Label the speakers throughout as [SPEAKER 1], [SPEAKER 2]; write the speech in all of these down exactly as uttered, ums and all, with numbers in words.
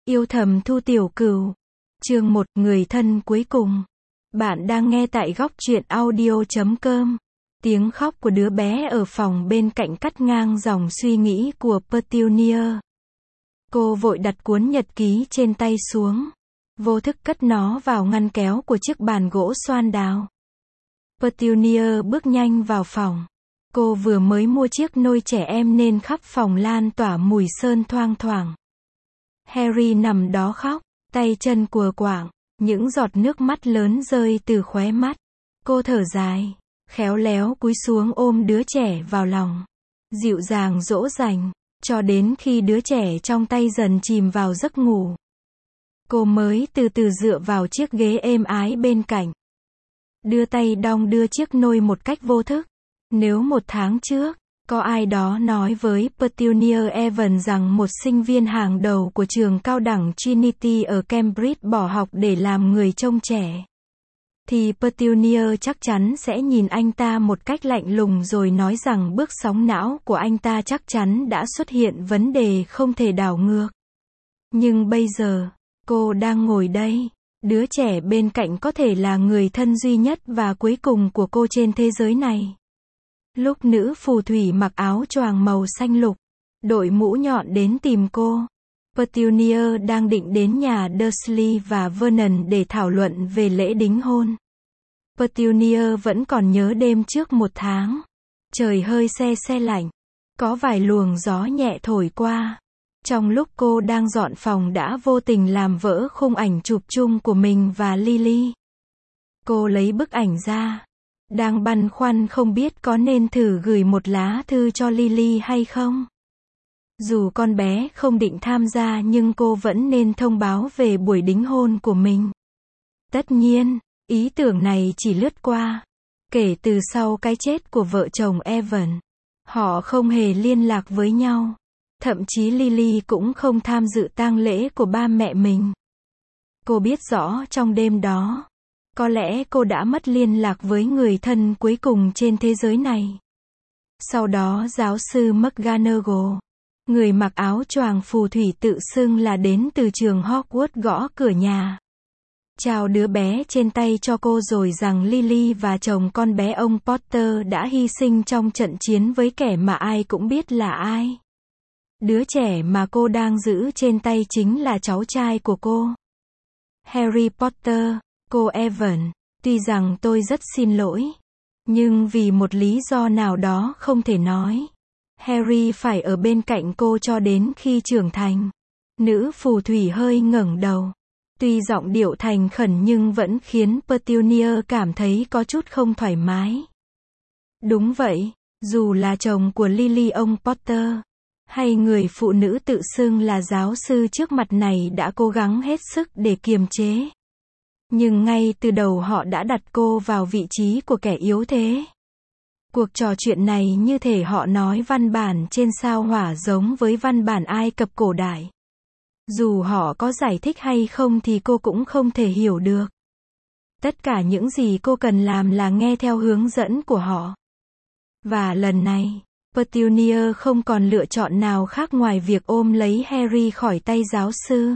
[SPEAKER 1] Yêu thầm Thu Tiểu Cửu. Chương một, người thân cuối cùng. Bạn đang nghe tại góc truyện audio chấm com. Tiếng khóc của đứa bé ở phòng bên cạnh cắt ngang dòng suy nghĩ của Petunia. Cô vội đặt cuốn nhật ký trên tay xuống. Vô thức cất nó vào ngăn kéo của chiếc bàn gỗ xoan đào. Petunia bước nhanh vào phòng. Cô vừa mới mua chiếc nôi trẻ em nên khắp phòng lan tỏa mùi sơn thoang thoảng. Harry nằm đó khóc, tay chân cùa quạng, những giọt nước mắt lớn rơi từ khóe mắt. Cô thở dài, khéo léo cúi xuống ôm đứa trẻ vào lòng, dịu dàng dỗ dành, cho đến khi đứa trẻ trong tay dần chìm vào giấc ngủ. Cô mới từ từ dựa vào chiếc ghế êm ái bên cạnh, đưa tay đong đưa chiếc nôi một cách vô thức. Nếu một tháng trước, có ai đó nói với Petunia Evans rằng một sinh viên hàng đầu của trường cao đẳng Trinity ở Cambridge bỏ học để làm người trông trẻ, thì Petunia chắc chắn sẽ nhìn anh ta một cách lạnh lùng rồi nói rằng bước sóng não của anh ta chắc chắn đã xuất hiện vấn đề không thể đảo ngược. Nhưng bây giờ, cô đang ngồi đây, đứa trẻ bên cạnh có thể là người thân duy nhất và cuối cùng của cô trên thế giới này. Lúc nữ phù thủy mặc áo choàng màu xanh lục, đội mũ nhọn đến tìm cô, Petunia đang định đến nhà Dursley và Vernon để thảo luận về lễ đính hôn. Petunia vẫn còn nhớ đêm trước một tháng. Trời hơi se se lạnh, có vài luồng gió nhẹ thổi qua. Trong lúc cô đang dọn phòng đã vô tình làm vỡ khung ảnh chụp chung của mình và Lily. Cô lấy bức ảnh ra, đang băn khoăn không biết có nên thử gửi một lá thư cho Lily hay không. Dù con bé không định tham gia nhưng cô vẫn nên thông báo về buổi đính hôn của mình. Tất nhiên, ý tưởng này chỉ lướt qua. Kể từ sau cái chết của vợ chồng Evan, họ không hề liên lạc với nhau. Thậm chí Lily cũng không tham dự tang lễ của ba mẹ mình. Cô biết rõ trong đêm đó, có lẽ cô đã mất liên lạc với người thân cuối cùng trên thế giới này. Sau đó giáo sư McGonagall, người mặc áo choàng phù thủy tự xưng là đến từ trường Hogwarts gõ cửa nhà, chào đứa bé trên tay cho cô rồi rằng Lily và chồng con bé ông Potter đã hy sinh trong trận chiến với kẻ mà ai cũng biết là ai. Đứa trẻ mà cô đang giữ trên tay chính là cháu trai của cô, Harry Potter. Cô Evan, tuy rằng tôi rất xin lỗi, nhưng vì một lý do nào đó không thể nói, Harry phải ở bên cạnh cô cho đến khi trưởng thành. Nữ phù thủy hơi ngẩng đầu. Tuy giọng điệu thành khẩn nhưng vẫn khiến Petunia cảm thấy có chút không thoải mái. Đúng vậy, dù là chồng của Lily ông Potter, hay người phụ nữ tự xưng là giáo sư trước mặt này đã cố gắng hết sức để kiềm chế. Nhưng ngay từ đầu họ đã đặt cô vào vị trí của kẻ yếu thế. Cuộc trò chuyện này như thể họ nói văn bản trên sao hỏa giống với văn bản Ai Cập cổ đại. Dù họ có giải thích hay không thì cô cũng không thể hiểu được. Tất cả những gì cô cần làm là nghe theo hướng dẫn của họ. Và lần này, Petunia không còn lựa chọn nào khác ngoài việc ôm lấy Harry khỏi tay giáo sư.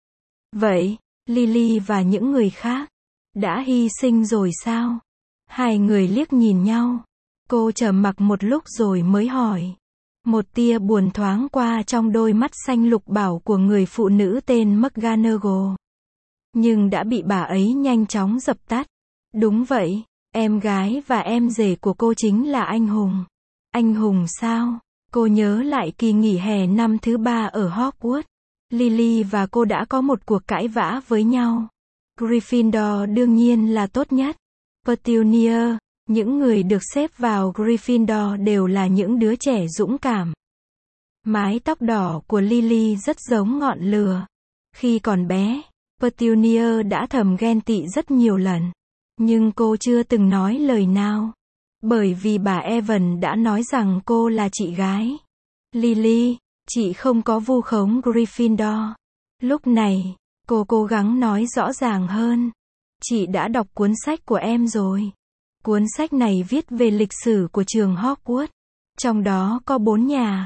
[SPEAKER 1] Vậy, Lily và những người khác đã hy sinh rồi sao? Hai người liếc nhìn nhau. Cô trầm mặc một lúc rồi mới hỏi. Một tia buồn thoáng qua trong đôi mắt xanh lục bảo của người phụ nữ tên McGonagall. Nhưng đã bị bà ấy nhanh chóng dập tắt. Đúng vậy, em gái và em rể của cô chính là anh hùng. Anh hùng sao? Cô nhớ lại kỳ nghỉ hè năm thứ ba ở Hogwarts. Lily và cô đã có một cuộc cãi vã với nhau. Gryffindor đương nhiên là tốt nhất. Petunia, những người được xếp vào Gryffindor đều là những đứa trẻ dũng cảm. Mái tóc đỏ của Lily rất giống ngọn lửa. Khi còn bé, Petunia đã thầm ghen tị rất nhiều lần. Nhưng cô chưa từng nói lời nào. Bởi vì bà Evan đã nói rằng cô là chị gái Lily. Chị không có vu khống Gryffindor. Lúc này, cô cố gắng nói rõ ràng hơn. Chị đã đọc cuốn sách của em rồi. Cuốn sách này viết về lịch sử của trường Hogwarts. Trong đó có bốn nhà.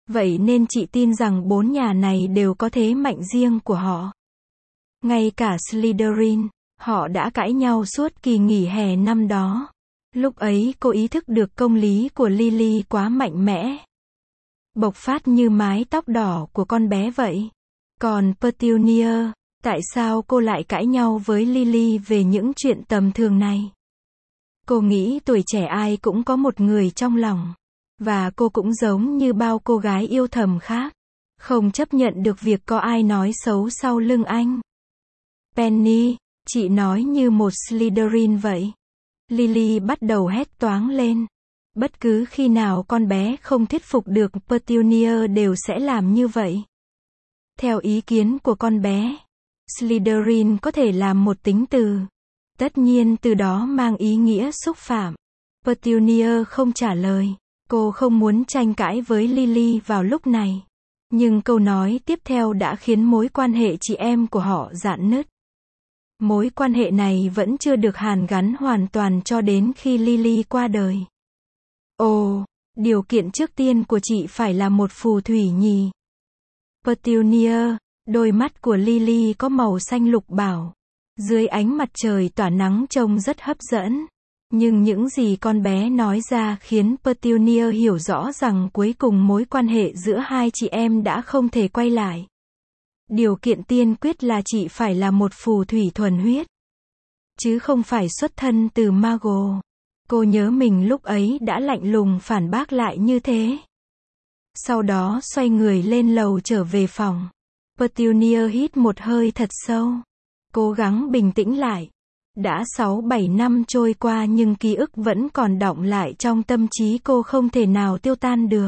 [SPEAKER 1] Vậy nên chị tin rằng bốn nhà này đều có thế mạnh riêng của họ. Ngay cả Slytherin, họ đã cãi nhau suốt kỳ nghỉ hè năm đó. Lúc ấy cô ý thức được công lý của Lily quá mạnh mẽ, bộc phát như mái tóc đỏ của con bé vậy. Còn Petunia, tại sao cô lại cãi nhau với Lily về những chuyện tầm thường này? Cô nghĩ tuổi trẻ ai cũng có một người trong lòng. Và cô cũng giống như bao cô gái yêu thầm khác, không chấp nhận được việc có ai nói xấu sau lưng anh. Penny, chị nói như một Slytherin vậy. Lily bắt đầu hét toáng lên. Bất cứ khi nào con bé không thuyết phục được Petunia đều sẽ làm như vậy. Theo ý kiến của con bé, Slytherin có thể làm một tính từ. Tất nhiên từ đó mang ý nghĩa xúc phạm. Petunia không trả lời. Cô không muốn tranh cãi với Lily vào lúc này. Nhưng câu nói tiếp theo đã khiến mối quan hệ chị em của họ rạn nứt. Mối quan hệ này vẫn chưa được hàn gắn hoàn toàn cho đến khi Lily qua đời. Ồ, điều kiện trước tiên của chị phải là một phù thủy nhỉ? Petunia, đôi mắt của Lily có màu xanh lục bảo. Dưới ánh mặt trời tỏa nắng trông rất hấp dẫn. Nhưng những gì con bé nói ra khiến Petunia hiểu rõ rằng cuối cùng mối quan hệ giữa hai chị em đã không thể quay lại. Điều kiện tiên quyết là chị phải là một phù thủy thuần huyết, chứ không phải xuất thân từ Mago. Cô nhớ mình lúc ấy đã lạnh lùng phản bác lại như thế. Sau đó xoay người lên lầu trở về phòng. Petunia hít một hơi thật sâu, cố gắng bình tĩnh lại. Đã sáu bảy năm trôi qua nhưng ký ức vẫn còn đọng lại trong tâm trí cô, không thể nào tiêu tan được.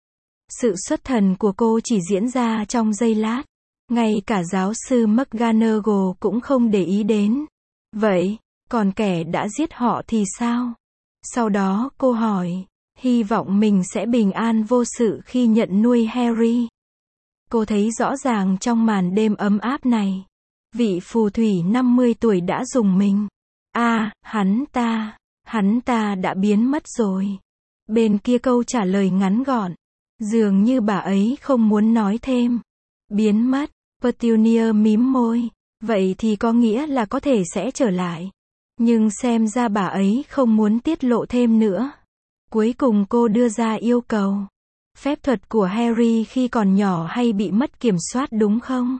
[SPEAKER 1] Sự xuất thần của cô chỉ diễn ra trong giây lát. Ngay cả giáo sư McGonagall cũng không để ý đến. Vậy, còn kẻ đã giết họ thì sao? Sau đó cô hỏi, hy vọng mình sẽ bình an vô sự khi nhận nuôi Harry. Cô thấy rõ ràng trong màn đêm ấm áp này, vị phù thủy năm mươi tuổi đã dùng mình. À, hắn ta, hắn ta đã biến mất rồi. Bên kia câu trả lời ngắn gọn. Dường như bà ấy không muốn nói thêm. Biến mất, Petunia mím môi. Vậy thì có nghĩa là có thể sẽ trở lại. Nhưng xem ra bà ấy không muốn tiết lộ thêm nữa. Cuối cùng cô đưa ra yêu cầu. Phép thuật của Harry khi còn nhỏ hay bị mất kiểm soát đúng không?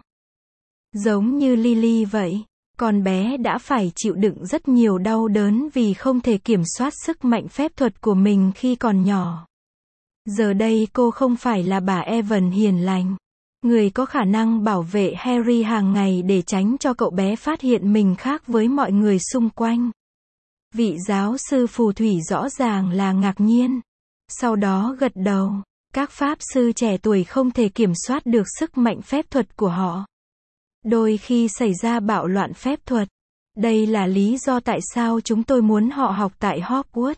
[SPEAKER 1] Giống như Lily vậy, con bé đã phải chịu đựng rất nhiều đau đớn vì không thể kiểm soát sức mạnh phép thuật của mình khi còn nhỏ. Giờ đây cô không phải là bà Evan hiền lành, người có khả năng bảo vệ Harry hàng ngày để tránh cho cậu bé phát hiện mình khác với mọi người xung quanh. Vị giáo sư phù thủy rõ ràng là ngạc nhiên. Sau đó gật đầu. Các pháp sư trẻ tuổi không thể kiểm soát được sức mạnh phép thuật của họ. Đôi khi xảy ra bạo loạn phép thuật. Đây là lý do tại sao chúng tôi muốn họ học tại Hogwarts.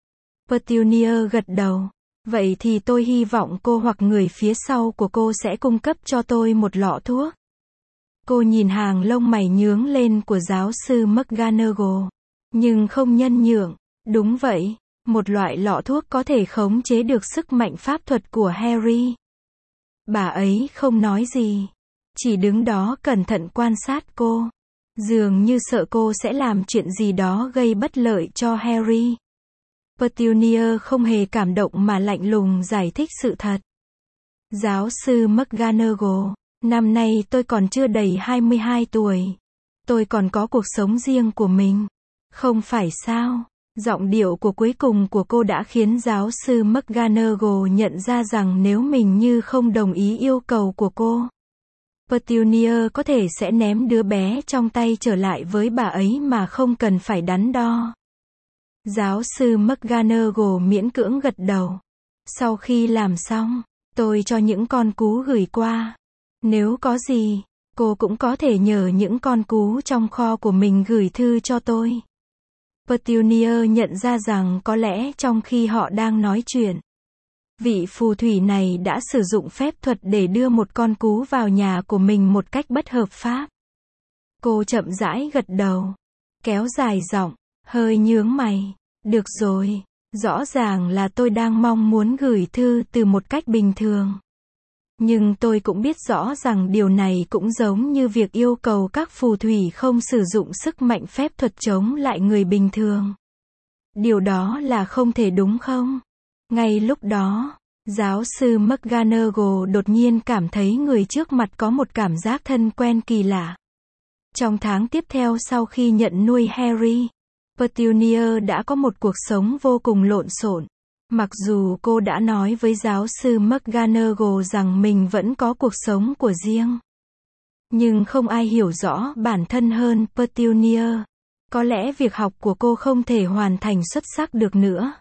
[SPEAKER 1] Petunia gật đầu. Vậy thì tôi hy vọng cô hoặc người phía sau của cô sẽ cung cấp cho tôi một lọ thuốc. Cô nhìn hàng lông mày nhướng lên của giáo sư McGonagall. Nhưng không nhân nhượng. Đúng vậy, một loại lọ thuốc có thể khống chế được sức mạnh pháp thuật của Harry. Bà ấy không nói gì. Chỉ đứng đó cẩn thận quan sát cô. Dường như sợ cô sẽ làm chuyện gì đó gây bất lợi cho Harry. Petunia không hề cảm động mà lạnh lùng giải thích sự thật. Giáo sư McGonagall, năm nay tôi còn chưa đầy hai mươi hai tuổi. Tôi còn có cuộc sống riêng của mình. Không phải sao? Giọng điệu của cuối cùng của cô đã khiến giáo sư McGonagall nhận ra rằng nếu mình như không đồng ý yêu cầu của cô, Petunia có thể sẽ ném đứa bé trong tay trở lại với bà ấy mà không cần phải đắn đo. Giáo sư McGonagall miễn cưỡng gật đầu. Sau khi làm xong, tôi cho những con cú gửi qua. Nếu có gì, cô cũng có thể nhờ những con cú trong kho của mình gửi thư cho tôi. Petunia nhận ra rằng có lẽ trong khi họ đang nói chuyện, vị phù thủy này đã sử dụng phép thuật để đưa một con cú vào nhà của mình một cách bất hợp pháp. Cô chậm rãi gật đầu, kéo dài giọng, hơi nhướng mày. Được rồi, Rõ ràng là tôi đang mong muốn gửi thư từ một cách bình thường. Nhưng tôi cũng biết rõ rằng điều này cũng giống như việc yêu cầu các phù thủy không sử dụng sức mạnh phép thuật chống lại người bình thường. Điều đó là không thể đúng không? Ngay lúc đó, giáo sư McGonagall đột nhiên cảm thấy người trước mặt có một cảm giác thân quen kỳ lạ. Trong tháng tiếp theo sau khi nhận nuôi Harry, Petunia đã có một cuộc sống vô cùng lộn xộn. Mặc dù cô đã nói với giáo sư McGonagall rằng mình vẫn có cuộc sống của riêng. Nhưng không ai hiểu rõ bản thân hơn Petunia. Có lẽ việc học của cô không thể hoàn thành xuất sắc được nữa.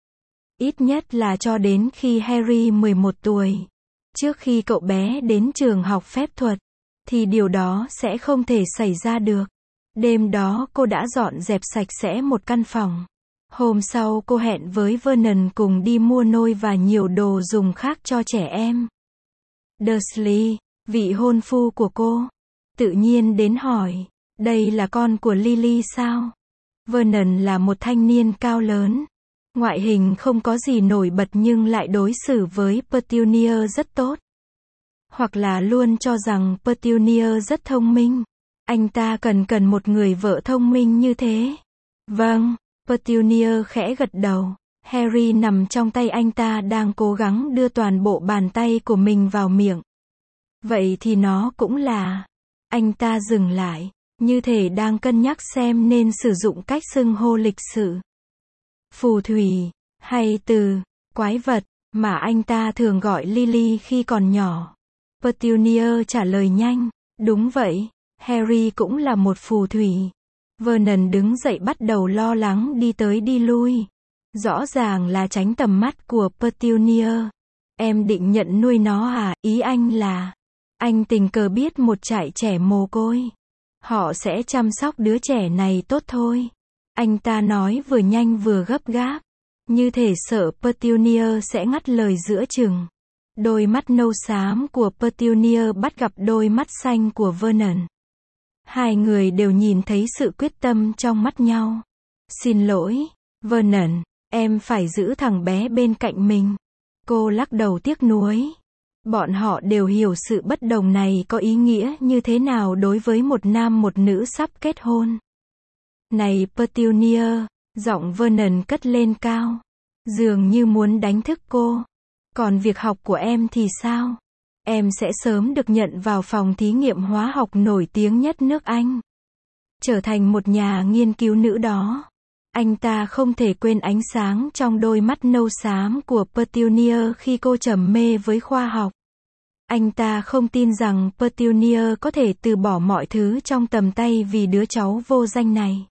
[SPEAKER 1] Ít nhất là cho đến khi Harry mười một tuổi. Trước khi cậu bé đến trường học phép thuật, thì điều đó sẽ không thể xảy ra được. Đêm đó cô đã dọn dẹp sạch sẽ một căn phòng. Hôm sau cô hẹn với Vernon cùng đi mua nôi và nhiều đồ dùng khác cho trẻ em. Dursley, vị hôn phu của cô, tự nhiên đến hỏi, đây là con của Lily sao? Vernon là một thanh niên cao lớn. Ngoại hình không có gì nổi bật nhưng lại đối xử với Petunia rất tốt. Hoặc là luôn cho rằng Petunia rất thông minh. Anh ta cần cần một người vợ thông minh như thế. Vâng, Petunia khẽ gật đầu. Harry nằm trong tay anh ta đang cố gắng đưa toàn bộ bàn tay của mình vào miệng. Vậy thì nó cũng là... Anh ta dừng lại, như thể đang cân nhắc xem nên sử dụng cách xưng hô lịch sự. Phù thủy, hay từ, quái vật, mà anh ta thường gọi Lily khi còn nhỏ. Petunia trả lời nhanh, đúng vậy, Harry cũng là một phù thủy. Vernon đứng dậy bắt đầu lo lắng đi tới đi lui. Rõ ràng là tránh tầm mắt của Petunia. Em định nhận nuôi nó à? Ý anh là, anh tình cờ biết một trại trẻ mồ côi. Họ sẽ chăm sóc đứa trẻ này tốt thôi. Anh ta nói vừa nhanh vừa gấp gáp. Như thể sợ Petunia sẽ ngắt lời giữa chừng. Đôi mắt nâu xám của Petunia bắt gặp đôi mắt xanh của Vernon. Hai người đều nhìn thấy sự quyết tâm trong mắt nhau. Xin lỗi, Vernon, em phải giữ thằng bé bên cạnh mình. Cô lắc đầu tiếc nuối. Bọn họ đều hiểu sự bất đồng này có ý nghĩa như thế nào đối với một nam một nữ sắp kết hôn. Này Petunia, giọng Vernon cất lên cao. Dường như muốn đánh thức cô. Còn việc học của em thì sao? Em sẽ sớm được nhận vào phòng thí nghiệm hóa học nổi tiếng nhất nước Anh. Trở thành một nhà nghiên cứu nữ đó. Anh ta không thể quên ánh sáng trong đôi mắt nâu xám của Petunia khi cô trầm mê với khoa học. Anh ta không tin rằng Petunia có thể từ bỏ mọi thứ trong tầm tay vì đứa cháu vô danh này.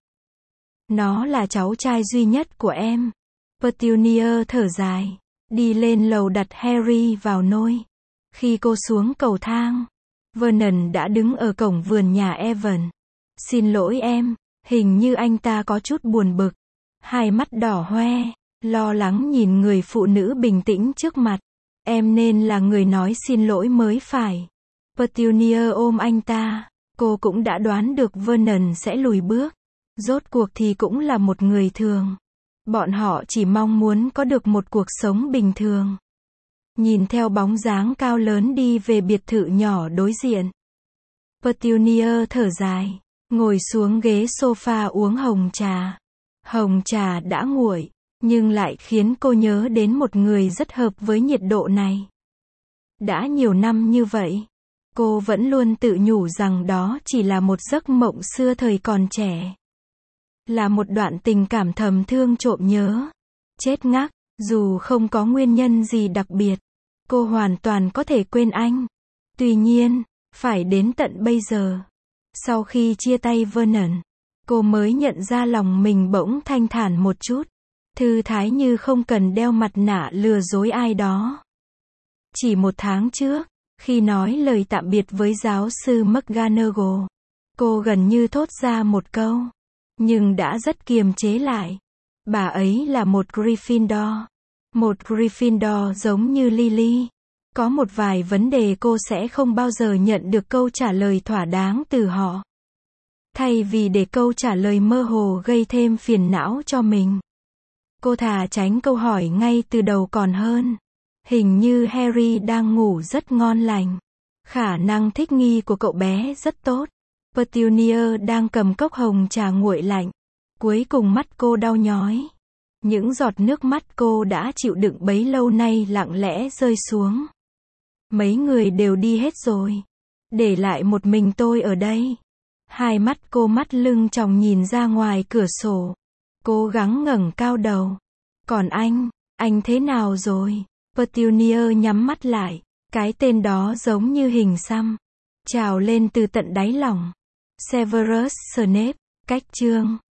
[SPEAKER 1] Nó là cháu trai duy nhất của em. Petunia thở dài, đi lên lầu đặt Harry vào nôi. Khi cô xuống cầu thang, Vernon đã đứng ở cổng vườn nhà Evan. Xin lỗi em, hình như anh ta có chút buồn bực. Hai mắt đỏ hoe, lo lắng nhìn người phụ nữ bình tĩnh trước mặt. Em nên là người nói xin lỗi mới phải. Petunia ôm anh ta. Cô cũng đã đoán được Vernon sẽ lùi bước. Rốt cuộc thì cũng là một người thường. Bọn họ chỉ mong muốn có được một cuộc sống bình thường. Nhìn theo bóng dáng cao lớn đi về biệt thự nhỏ đối diện. Petunia thở dài, ngồi xuống ghế sofa uống hồng trà. Hồng trà đã nguội, nhưng lại khiến cô nhớ đến một người rất hợp với nhiệt độ này. Đã nhiều năm như vậy, cô vẫn luôn tự nhủ rằng đó chỉ là một giấc mộng xưa thời còn trẻ. Là một đoạn tình cảm thầm thương trộm nhớ. Chết ngắc, dù không có nguyên nhân gì đặc biệt, cô hoàn toàn có thể quên anh. Tuy nhiên, phải đến tận bây giờ, sau khi chia tay Vernon, cô mới nhận ra lòng mình bỗng thanh thản một chút. Thư thái như không cần đeo mặt nạ lừa dối ai đó. Chỉ một tháng trước, khi nói lời tạm biệt với giáo sư McGonagall, cô gần như thốt ra một câu, nhưng đã rất kiềm chế lại. Bà ấy là một Gryffindor. Một Gryffindor giống như Lily. Có một vài vấn đề cô sẽ không bao giờ nhận được câu trả lời thỏa đáng từ họ. Thay vì để câu trả lời mơ hồ gây thêm phiền não cho mình, Cô thà tránh câu hỏi ngay từ đầu còn hơn. Hình như Harry đang ngủ rất ngon lành. Khả năng thích nghi của cậu bé rất tốt. Petunia đang cầm cốc hồng trà nguội lạnh. Cuối cùng mắt cô đau nhói. Những giọt nước mắt cô đã chịu đựng bấy lâu nay lặng lẽ rơi xuống. Mấy người đều đi hết rồi. Để lại một mình tôi ở đây. Hai mắt cô mắt lưng tròng nhìn ra ngoài cửa sổ. Cố gắng ngẩng cao đầu. Còn anh, anh thế nào rồi? Petunia nhắm mắt lại. Cái tên đó giống như hình xăm. Trào lên từ tận đáy lòng. Severus Snape, cách chương